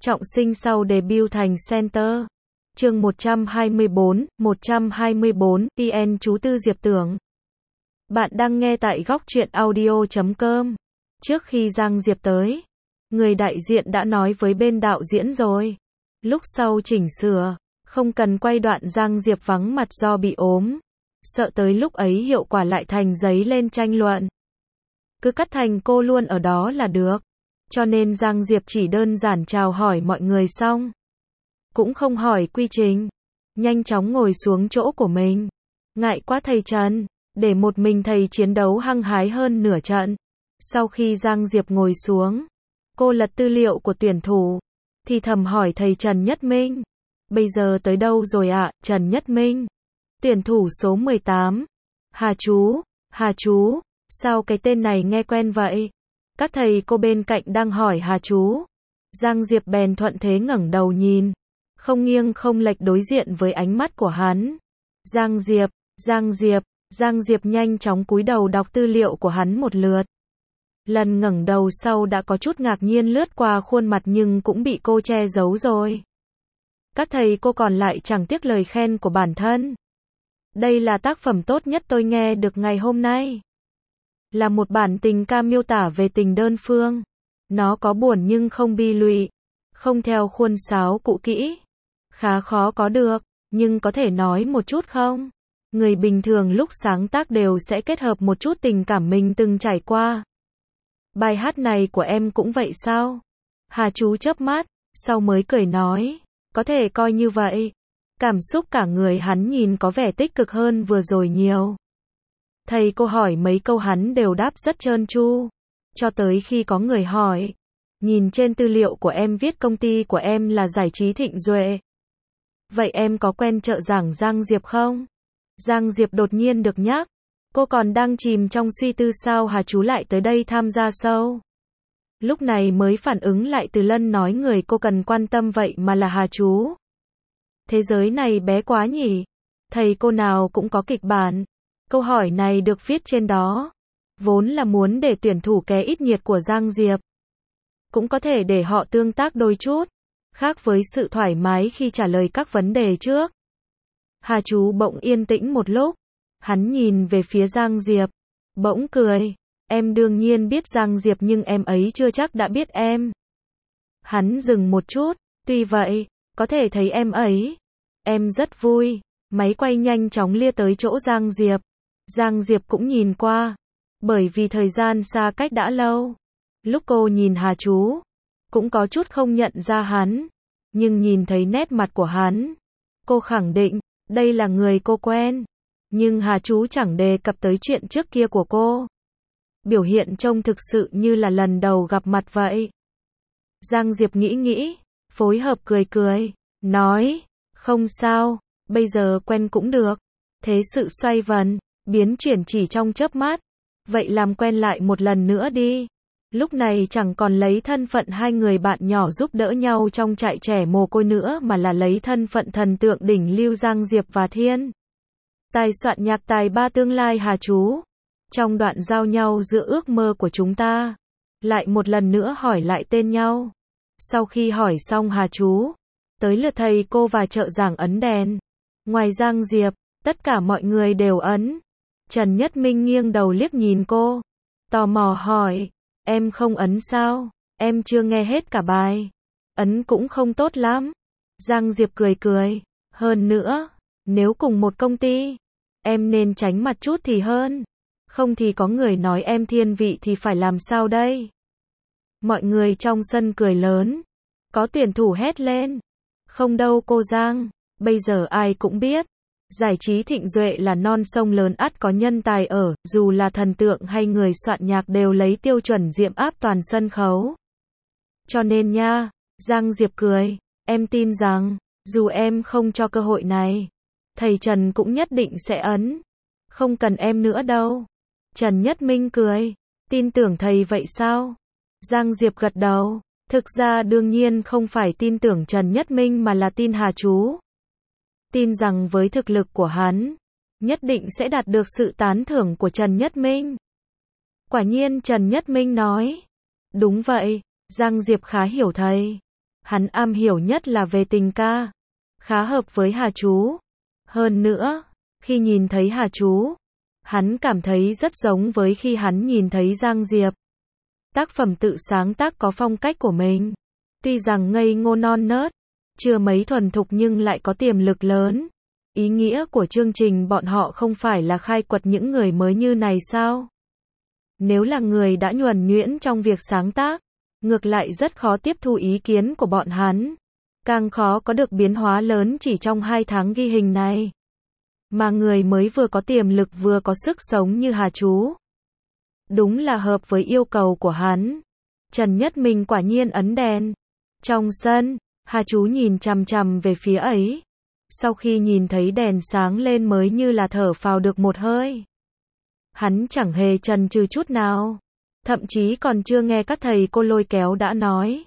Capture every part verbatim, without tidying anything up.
trọng sinh sau debut thành center. Chương một trăm hai mươi bốn, một trăm hai mươi bốn, pê en chú Tư Diệp Tưởng. Bạn đang nghe tại góc truyện audio chấm com. Trước khi Giang Diệp tới, người đại diện đã nói với bên đạo diễn rồi. Lúc sau chỉnh sửa, không cần quay đoạn Giang Diệp vắng mặt do bị ốm. Sợ tới lúc ấy hiệu quả lại thành giấy lên tranh luận. Cứ cắt thành cô luôn ở đó là được. Cho nên Giang Diệp chỉ đơn giản chào hỏi mọi người xong. Cũng không hỏi quy trình. Nhanh chóng ngồi xuống chỗ của mình. Ngại quá thầy Trần, để một mình thầy chiến đấu hăng hái hơn nửa trận. Sau khi Giang Diệp ngồi xuống, cô lật tư liệu của tuyển thủ, thì thầm hỏi thầy Trần Nhất Minh. Bây giờ tới đâu rồi ạ, à, Trần Nhất Minh? Tuyển thủ số mười tám. Hà chú, Hà chú, sao cái tên này nghe quen vậy? Các thầy cô bên cạnh đang hỏi Hà chú. Giang Diệp bèn thuận thế ngẩng đầu nhìn. Không nghiêng không lệch đối diện với ánh mắt của hắn. Giang Diệp, Giang Diệp, Giang Diệp nhanh chóng cúi đầu đọc tư liệu của hắn một lượt. Lần ngẩng đầu sau đã có chút ngạc nhiên lướt qua khuôn mặt nhưng cũng bị cô che giấu rồi. Các thầy cô còn lại chẳng tiếc lời khen của bản thân. Đây là tác phẩm tốt nhất tôi nghe được ngày hôm nay. Là một bản tình ca miêu tả về tình đơn phương. Nó có buồn nhưng không bi lụy, không theo khuôn sáo cũ kỹ. Khá khó có được, nhưng có thể nói một chút không? Người bình thường lúc sáng tác đều sẽ kết hợp một chút tình cảm mình từng trải qua. Bài hát này của em cũng vậy sao? Hà chú chớp mắt, sau mới cười nói, có thể coi như vậy. Cảm xúc cả người hắn nhìn có vẻ tích cực hơn vừa rồi nhiều. Thầy cô hỏi mấy câu hắn đều đáp rất trơn tru. Cho tới khi có người hỏi, nhìn trên tư liệu của em viết công ty của em là Giải trí Thịnh Duệ. Vậy em có quen trợ giảng Giang Diệp không? Giang Diệp đột nhiên được nhắc. Cô còn đang chìm trong suy tư sao Hà chú lại tới đây tham gia show. Lúc này mới phản ứng lại Từ Lân nói người cô cần quan tâm vậy mà là Hà chú. Thế giới này bé quá nhỉ? Thầy cô nào cũng có kịch bản. Câu hỏi này được viết trên đó. Vốn là muốn để tuyển thủ ké ít nhiệt của Giang Diệp. Cũng có thể để họ tương tác đôi chút. Khác với sự thoải mái khi trả lời các vấn đề trước. Hà chú bỗng yên tĩnh một lúc. Hắn nhìn về phía Giang Diệp. Bỗng cười. Em đương nhiên biết Giang Diệp nhưng em ấy chưa chắc đã biết em. Hắn dừng một chút. Tuy vậy, có thể thấy em ấy. Em rất vui. Máy quay nhanh chóng lia tới chỗ Giang Diệp. Giang Diệp cũng nhìn qua. Bởi vì thời gian xa cách đã lâu. Lúc cô nhìn Hà chú, cũng có chút không nhận ra hắn. Nhưng nhìn thấy nét mặt của hắn, cô khẳng định, đây là người cô quen. Nhưng Hà chú chẳng đề cập tới chuyện trước kia của cô. Biểu hiện trông thực sự như là lần đầu gặp mặt vậy. Giang Diệp nghĩ nghĩ, phối hợp cười cười, nói, không sao, bây giờ quen cũng được. Thế sự xoay vần, biến chuyển chỉ trong chớp mắt. Vậy làm quen lại một lần nữa đi. Lúc này chẳng còn lấy thân phận hai người bạn nhỏ giúp đỡ nhau trong trại trẻ mồ côi nữa mà là lấy thân phận thần tượng đỉnh lưu Giang Diệp và Thiên. Tài soạn nhạc tài ba tương lai Hà chú. Trong đoạn giao nhau giữa ước mơ của chúng ta. Lại một lần nữa hỏi lại tên nhau. Sau khi hỏi xong Hà chú, tới lượt thầy cô và trợ giảng ấn đèn. Ngoài Giang Diệp, tất cả mọi người đều ấn. Trần Nhất Minh nghiêng đầu liếc nhìn cô. Tò mò hỏi, em không ấn sao? Em chưa nghe hết cả bài. Ấn cũng không tốt lắm. Giang Diệp cười cười. Hơn nữa, nếu cùng một công ty, em nên tránh mặt chút thì hơn. Không thì có người nói em thiên vị thì phải làm sao đây? Mọi người trong sân cười lớn. Có tuyển thủ hét lên. Không đâu cô Giang, bây giờ ai cũng biết. Giải trí Thịnh Duệ là non sông lớn ắt có nhân tài ở, dù là thần tượng hay người soạn nhạc đều lấy tiêu chuẩn diệm áp toàn sân khấu. Cho nên nha, Giang Diệp cười, em tin rằng, dù em không cho cơ hội này, thầy Trần cũng nhất định sẽ ấn. Không cần em nữa đâu. Trần Nhất Minh cười, tin tưởng thầy vậy sao? Giang Diệp gật đầu, thực ra đương nhiên không phải tin tưởng Trần Nhất Minh mà là tin Hà chú. Tin rằng với thực lực của hắn, nhất định sẽ đạt được sự tán thưởng của Trần Nhất Minh. Quả nhiên Trần Nhất Minh nói. Đúng vậy, Giang Diệp khá hiểu thầy. Hắn am hiểu nhất là về tình ca, khá hợp với Hà Chú. Hơn nữa, khi nhìn thấy Hà Chú, hắn cảm thấy rất giống với khi hắn nhìn thấy Giang Diệp. Tác phẩm tự sáng tác có phong cách của mình. Tuy rằng ngây ngô non nớt, chưa mấy thuần thục nhưng lại có tiềm lực lớn. Ý nghĩa của chương trình bọn họ không phải là khai quật những người mới như này sao? Nếu là người đã nhuần nhuyễn trong việc sáng tác, ngược lại rất khó tiếp thu ý kiến của bọn hắn. Càng khó có được biến hóa lớn chỉ trong hai tháng ghi hình này. Mà người mới vừa có tiềm lực vừa có sức sống như Hà Chú. Đúng là hợp với yêu cầu của hắn. Trần Nhất Minh quả nhiên ấn đèn. Trong sân, Hà Chú nhìn chằm chằm về phía ấy. Sau khi nhìn thấy đèn sáng lên mới như là thở phào được một hơi. Hắn chẳng hề chần chừ chút nào. Thậm chí còn chưa nghe các thầy cô lôi kéo đã nói.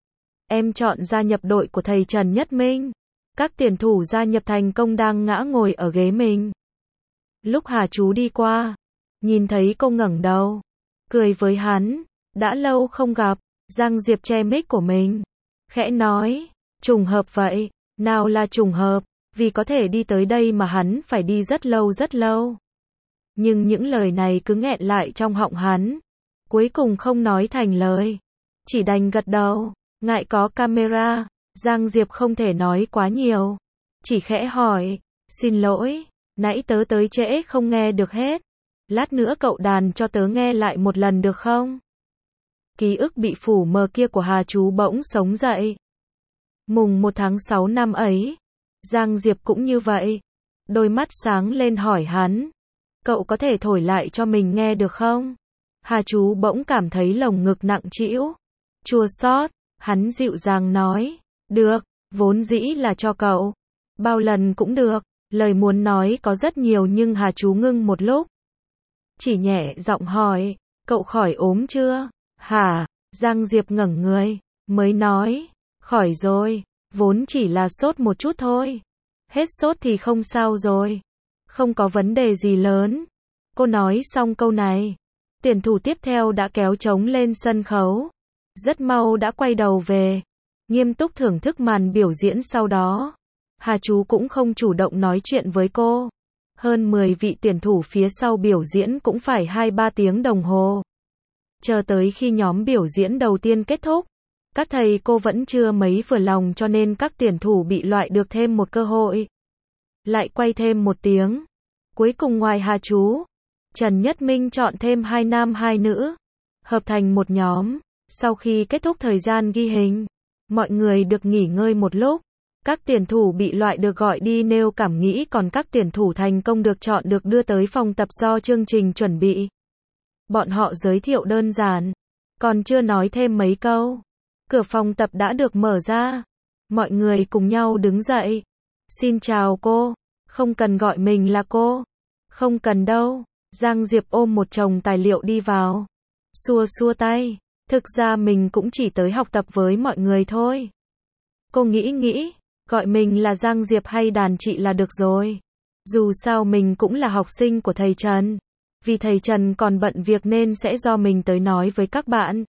Em chọn gia nhập đội của thầy Trần Nhất Minh. Các tuyển thủ gia nhập thành công đang ngã ngồi ở ghế mình. Lúc Hà Chú đi qua, nhìn thấy cô ngẩng đầu, cười với hắn. Đã lâu không gặp. Giang Diệp che mic của mình, khẽ nói, trùng hợp vậy. Nào là trùng hợp, vì có thể đi tới đây mà hắn phải đi rất lâu rất lâu. Nhưng những lời này cứ nghẹn lại trong họng hắn, cuối cùng không nói thành lời, chỉ đành gật đầu. Ngại có camera, Giang Diệp không thể nói quá nhiều, chỉ khẽ hỏi, xin lỗi, nãy tớ tới trễ không nghe được hết. Lát nữa cậu đàn cho tớ nghe lại một lần được không? Ký ức bị phủ mờ kia của Hà Chú bỗng sống dậy. Mùng một tháng sáu năm ấy, Giang Diệp cũng như vậy. Đôi mắt sáng lên hỏi hắn, cậu có thể thổi lại cho mình nghe được không? Hà Chú bỗng cảm thấy lồng ngực nặng trĩu, chua xót. Hắn dịu dàng nói, được, vốn dĩ là cho cậu. Bao lần cũng được. Lời muốn nói có rất nhiều nhưng Hà Chú ngưng một lúc. Chỉ nhẹ giọng hỏi, cậu khỏi ốm chưa? Hả? Giang Diệp ngẩng người, mới nói, khỏi rồi, vốn chỉ là sốt một chút thôi. Hết sốt thì không sao rồi. Không có vấn đề gì lớn. Cô nói xong câu này, tuyển thủ tiếp theo đã kéo trống lên sân khấu. Rất mau đã quay đầu về, nghiêm túc thưởng thức màn biểu diễn sau đó. Hà Chú cũng không chủ động nói chuyện với cô. Hơn mười vị tuyển thủ phía sau biểu diễn cũng phải hai ba tiếng đồng hồ. Chờ tới khi nhóm biểu diễn đầu tiên kết thúc, các thầy cô vẫn chưa mấy vừa lòng cho nên các tuyển thủ bị loại được thêm một cơ hội. Lại quay thêm một tiếng. Cuối cùng ngoài Hà Chú, Trần Nhất Minh chọn thêm hai nam hai nữ, hợp thành một nhóm. Sau khi kết thúc thời gian ghi hình, mọi người được nghỉ ngơi một lúc. Các tuyển thủ bị loại được gọi đi nêu cảm nghĩ, còn các tuyển thủ thành công được chọn được đưa tới phòng tập do chương trình chuẩn bị. Bọn họ giới thiệu đơn giản, còn chưa nói thêm mấy câu. Cửa phòng tập đã được mở ra. Mọi người cùng nhau đứng dậy. Xin chào cô. Không cần gọi mình là cô. Không cần đâu. Giang Diệp ôm một chồng tài liệu đi vào. Xua xua tay. Thực ra mình cũng chỉ tới học tập với mọi người thôi. Cô nghĩ nghĩ, gọi mình là Giang Diệp hay đàn chị là được rồi. Dù sao mình cũng là học sinh của thầy Trần. Vì thầy Trần còn bận việc nên sẽ do mình tới nói với các bạn.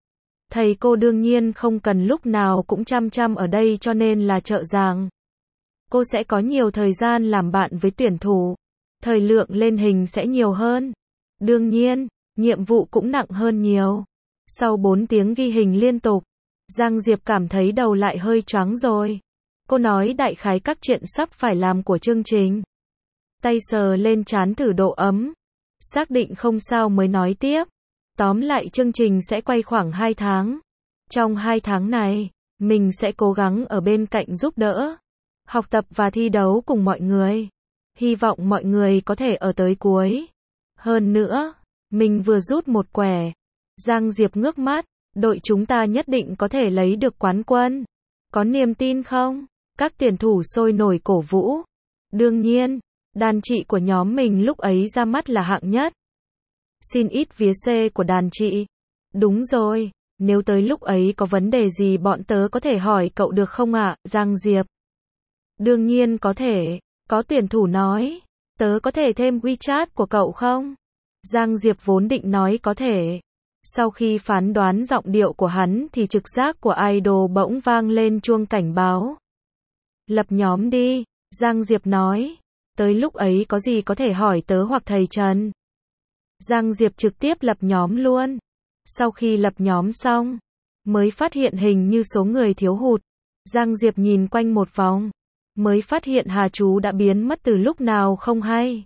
Thầy cô đương nhiên không cần lúc nào cũng chăm chăm ở đây cho nên là trợ giảng. Cô sẽ có nhiều thời gian làm bạn với tuyển thủ. Thời lượng lên hình sẽ nhiều hơn. Đương nhiên, nhiệm vụ cũng nặng hơn nhiều. Sau bốn tiếng ghi hình liên tục, Giang Diệp cảm thấy đầu lại hơi choáng rồi. Cô nói đại khái các chuyện sắp phải làm của chương trình. Tay sờ lên trán thử độ ấm. Xác định không sao mới nói tiếp. Tóm lại chương trình sẽ quay khoảng hai tháng. Trong hai tháng này, mình sẽ cố gắng ở bên cạnh giúp đỡ, học tập và thi đấu cùng mọi người. Hy vọng mọi người có thể ở tới cuối. Hơn nữa, mình vừa rút một quẻ. Giang Diệp ngước mắt, đội chúng ta nhất định có thể lấy được quán quân. Có niềm tin không? Các tuyển thủ sôi nổi cổ vũ. Đương nhiên, đàn chị của nhóm mình lúc ấy ra mắt là hạng nhất. Xin ít vía C của đàn chị. Đúng rồi, nếu tới lúc ấy có vấn đề gì bọn tớ có thể hỏi cậu được không ạ, Giang Diệp? Đương nhiên có thể, có tuyển thủ nói. Tớ có thể thêm WeChat của cậu không? Giang Diệp vốn định nói có thể. Sau khi phán đoán giọng điệu của hắn thì trực giác của idol bỗng vang lên chuông cảnh báo. Lập nhóm đi, Giang Diệp nói. Tới lúc ấy có gì có thể hỏi tớ hoặc thầy Trần. Giang Diệp trực tiếp lập nhóm luôn. Sau khi lập nhóm xong, mới phát hiện hình như số người thiếu hụt. Giang Diệp nhìn quanh một vòng, mới phát hiện Hà Chú đã biến mất từ lúc nào không hay.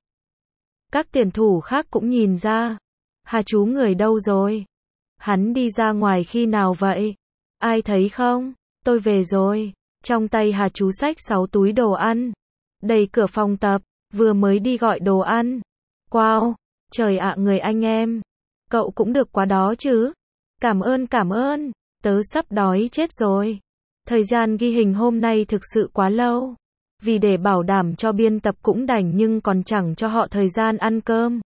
Các tuyển thủ khác cũng nhìn ra. Hà Chú người đâu rồi? Hắn đi ra ngoài khi nào vậy? Ai thấy không? Tôi về rồi. Trong tay Hà Chú xách sáu túi đồ ăn. Đẩy cửa phòng tập, vừa mới đi gọi đồ ăn. Wow, trời ạ người anh em. Cậu cũng được quá đó chứ. Cảm ơn cảm ơn, tớ sắp đói chết rồi. Thời gian ghi hình hôm nay thực sự quá lâu. Vì để bảo đảm cho biên tập cũng đành nhưng còn chẳng cho họ thời gian ăn cơm.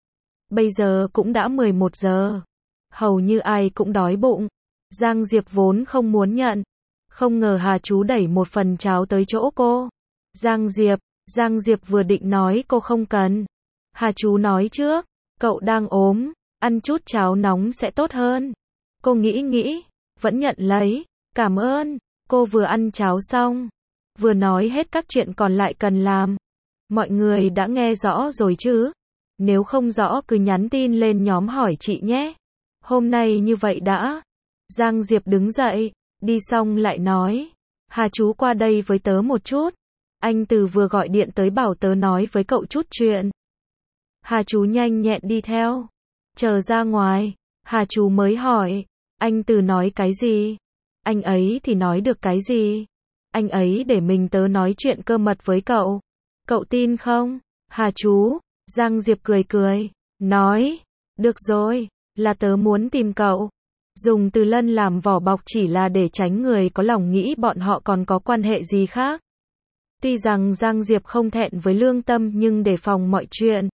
Bây giờ cũng đã mười một giờ. Hầu như ai cũng đói bụng. Giang Diệp vốn không muốn nhận. Không ngờ Hà Chú đẩy một phần cháo tới chỗ cô. Giang Diệp, Giang Diệp vừa định nói cô không cần. Hà Chú nói trước, cậu đang ốm, ăn chút cháo nóng sẽ tốt hơn. Cô nghĩ nghĩ, vẫn nhận lấy, cảm ơn. Cô vừa ăn cháo xong, vừa nói hết các chuyện còn lại cần làm. Mọi người đã nghe rõ rồi chứ? Nếu không rõ cứ nhắn tin lên nhóm hỏi chị nhé. Hôm nay như vậy đã. Giang Diệp đứng dậy, đi xong lại nói. Hà Chú qua đây với tớ một chút. Anh Từ vừa gọi điện tới bảo tớ nói với cậu chút chuyện. Hà Chú nhanh nhẹn đi theo. Chờ ra ngoài, Hà Chú mới hỏi. Anh Từ nói cái gì? Anh ấy thì nói được cái gì? Anh ấy để mình tớ nói chuyện cơ mật với cậu. Cậu tin không? Hà Chú, Giang Diệp cười cười, nói. Được rồi, là tớ muốn tìm cậu. Dùng Từ Lân làm vỏ bọc chỉ là để tránh người có lòng nghĩ bọn họ còn có quan hệ gì khác. Tuy rằng Giang Diệp không thẹn với lương tâm nhưng đề phòng mọi chuyện.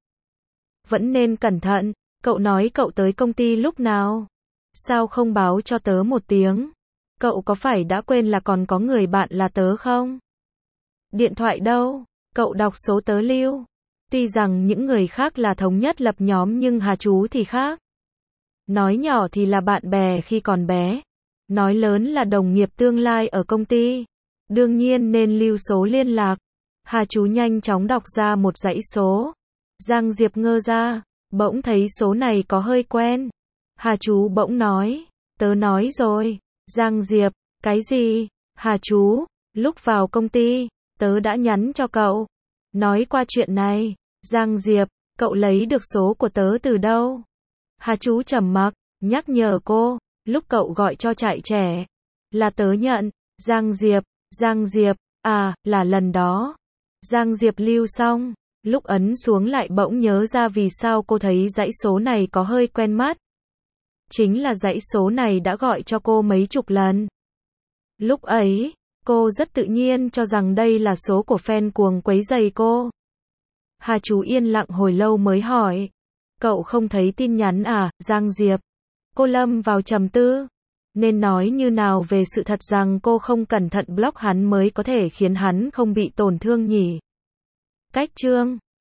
Vẫn nên cẩn thận. Cậu nói cậu tới công ty lúc nào? Sao không báo cho tớ một tiếng? Cậu có phải đã quên là còn có người bạn là tớ không? Điện thoại đâu? Cậu đọc số tớ lưu. Tuy rằng những người khác là thống nhất lập nhóm nhưng Hà Chú thì khác. Nói nhỏ thì là bạn bè khi còn bé. Nói lớn là đồng nghiệp tương lai ở công ty. Đương nhiên nên lưu số liên lạc. Hà Chú nhanh chóng đọc ra một dãy số. Giang Diệp ngơ ra, bỗng thấy số này có hơi quen. Hà Chú bỗng nói, tớ nói rồi. Giang Diệp, cái gì? Hà Chú, lúc vào công ty, tớ đã nhắn cho cậu. Nói qua chuyện này. Giang Diệp, cậu lấy được số của tớ từ đâu? Hà Chú trầm mặc, nhắc nhở cô, lúc cậu gọi cho trại trẻ. Là tớ nhận. Giang Diệp, Giang Diệp, à, là lần đó. Giang Diệp lưu xong, lúc ấn xuống lại bỗng nhớ ra vì sao cô thấy dãy số này có hơi quen mắt. Chính là dãy số này đã gọi cho cô mấy chục lần. Lúc ấy, cô rất tự nhiên cho rằng đây là số của fan cuồng quấy rầy cô. Hà Chú yên lặng hồi lâu mới hỏi. Cậu không thấy tin nhắn à, Giang Diệp? Cô lâm vào trầm tư. Nên nói như nào về sự thật rằng cô không cẩn thận block hắn mới có thể khiến hắn không bị tổn thương nhỉ? Cách chương